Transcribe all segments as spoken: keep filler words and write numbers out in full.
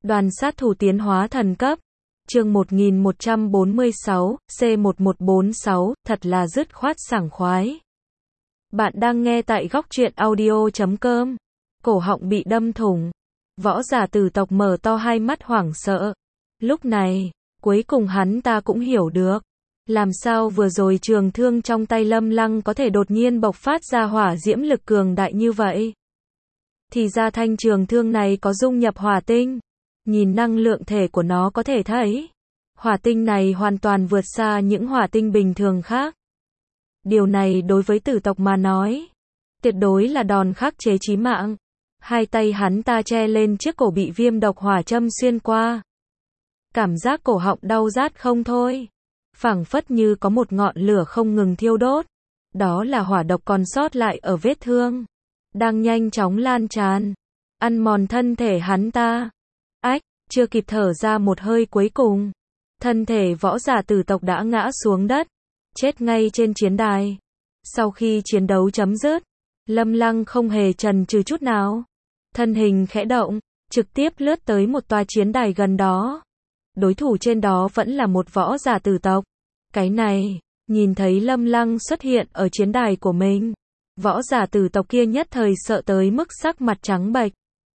Đoàn sát thủ tiến hóa thần cấp. Chương một nghìn một trăm bốn mươi sáu, C một một bốn sáu, thật là dứt khoát sảng khoái. Bạn đang nghe tại góc truyện audio chấm com. Cổ họng bị đâm thủng. Võ giả tử tộc mở to hai mắt hoảng sợ. Lúc này, cuối cùng hắn ta cũng hiểu được. Làm sao vừa rồi trường thương trong tay Lâm Lăng có thể đột nhiên bộc phát ra hỏa diễm lực cường đại như vậy. Thì ra thanh trường thương này có dung nhập hỏa tinh. Nhìn năng lượng thể của nó có thể thấy. Hỏa tinh này hoàn toàn vượt xa những hỏa tinh bình thường khác. Điều này đối với tử tộc mà nói, tuyệt đối là đòn khắc chế chí mạng. Hai tay hắn ta che lên chiếc cổ bị viêm độc hỏa châm xuyên qua. Cảm giác cổ họng đau rát không thôi. Phảng phất như có một ngọn lửa không ngừng thiêu đốt. Đó là hỏa độc còn sót lại ở vết thương. Đang nhanh chóng lan tràn. Ăn mòn thân thể hắn ta. Ách, chưa kịp thở ra một hơi cuối cùng. Thân thể võ giả tử tộc đã ngã xuống đất. Chết ngay trên chiến đài. Sau khi chiến đấu chấm dứt, Lâm Lăng không hề chần chừ chút nào. Thân hình khẽ động, trực tiếp lướt tới một tòa chiến đài gần đó. Đối thủ trên đó vẫn là một võ giả tử tộc. Cái này, nhìn thấy Lâm Lăng xuất hiện ở chiến đài của mình. Võ giả tử tộc kia nhất thời sợ tới mức sắc mặt trắng bệch.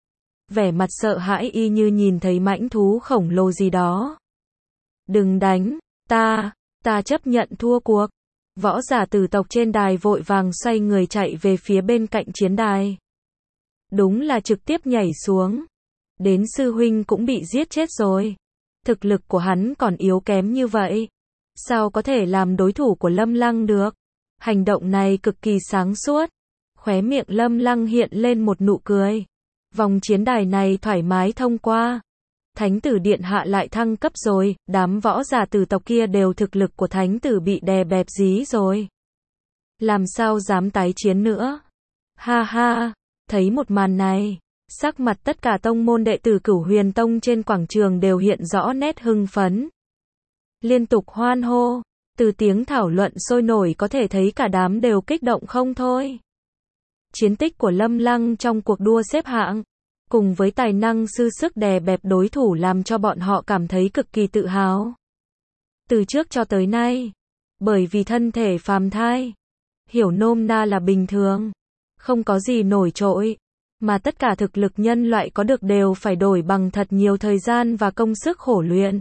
Vẻ mặt sợ hãi y như nhìn thấy mãnh thú khổng lồ gì đó. Đừng đánh, ta, ta chấp nhận thua cuộc. Võ giả tử tộc trên đài vội vàng xoay người chạy về phía bên cạnh chiến đài. Đúng là trực tiếp nhảy xuống. Đến sư huynh cũng bị giết chết rồi. Thực lực của hắn còn yếu kém như vậy. Sao có thể làm đối thủ của Lâm Lăng được? Hành động này cực kỳ sáng suốt. Khóe miệng Lâm Lăng hiện lên một nụ cười. Vòng chiến đài này thoải mái thông qua. Thánh tử điện hạ lại thăng cấp rồi, đám võ giả tử tộc kia đều thực lực của thánh tử bị đè bẹp dí rồi. Làm sao dám tái chiến nữa? Ha ha, thấy một màn này, sắc mặt tất cả tông môn đệ tử Cửu Huyền Tông trên quảng trường đều hiện rõ nét hưng phấn. Liên tục hoan hô, từ tiếng thảo luận sôi nổi có thể thấy cả đám đều kích động không thôi. Chiến tích của Lâm Lăng trong cuộc đua xếp hạng, cùng với tài năng sư sức đè bẹp đối thủ làm cho bọn họ cảm thấy cực kỳ tự hào. Từ trước cho tới nay, bởi vì thân thể phàm thai, hiểu nôm na là bình thường, không có gì nổi trội, mà tất cả thực lực nhân loại có được đều phải đổi bằng thật nhiều thời gian và công sức khổ luyện.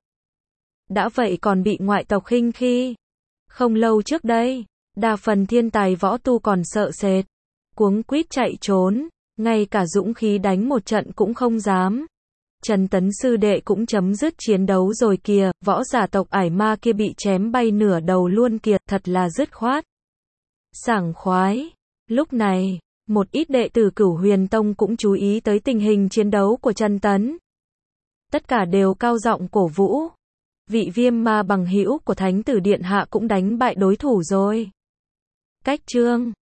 Đã vậy còn bị ngoại tộc khinh khi. Không lâu trước đây, đa phần thiên tài võ tu còn sợ sệt, cuống quýt chạy trốn, ngay cả dũng khí đánh một trận cũng không dám. Trần Tấn sư đệ cũng chấm dứt chiến đấu rồi kìa, võ giả tộc Ải Ma kia bị chém bay nửa đầu luôn kìa, thật là dứt khoát. Sảng khoái. Lúc này, một ít đệ tử Cửu Huyền Tông cũng chú ý tới tình hình chiến đấu của Trần Tấn. Tất cả đều cao giọng cổ vũ. Vị viêm ma bằng hữu của Thánh tử điện hạ cũng đánh bại đối thủ rồi. Cách chương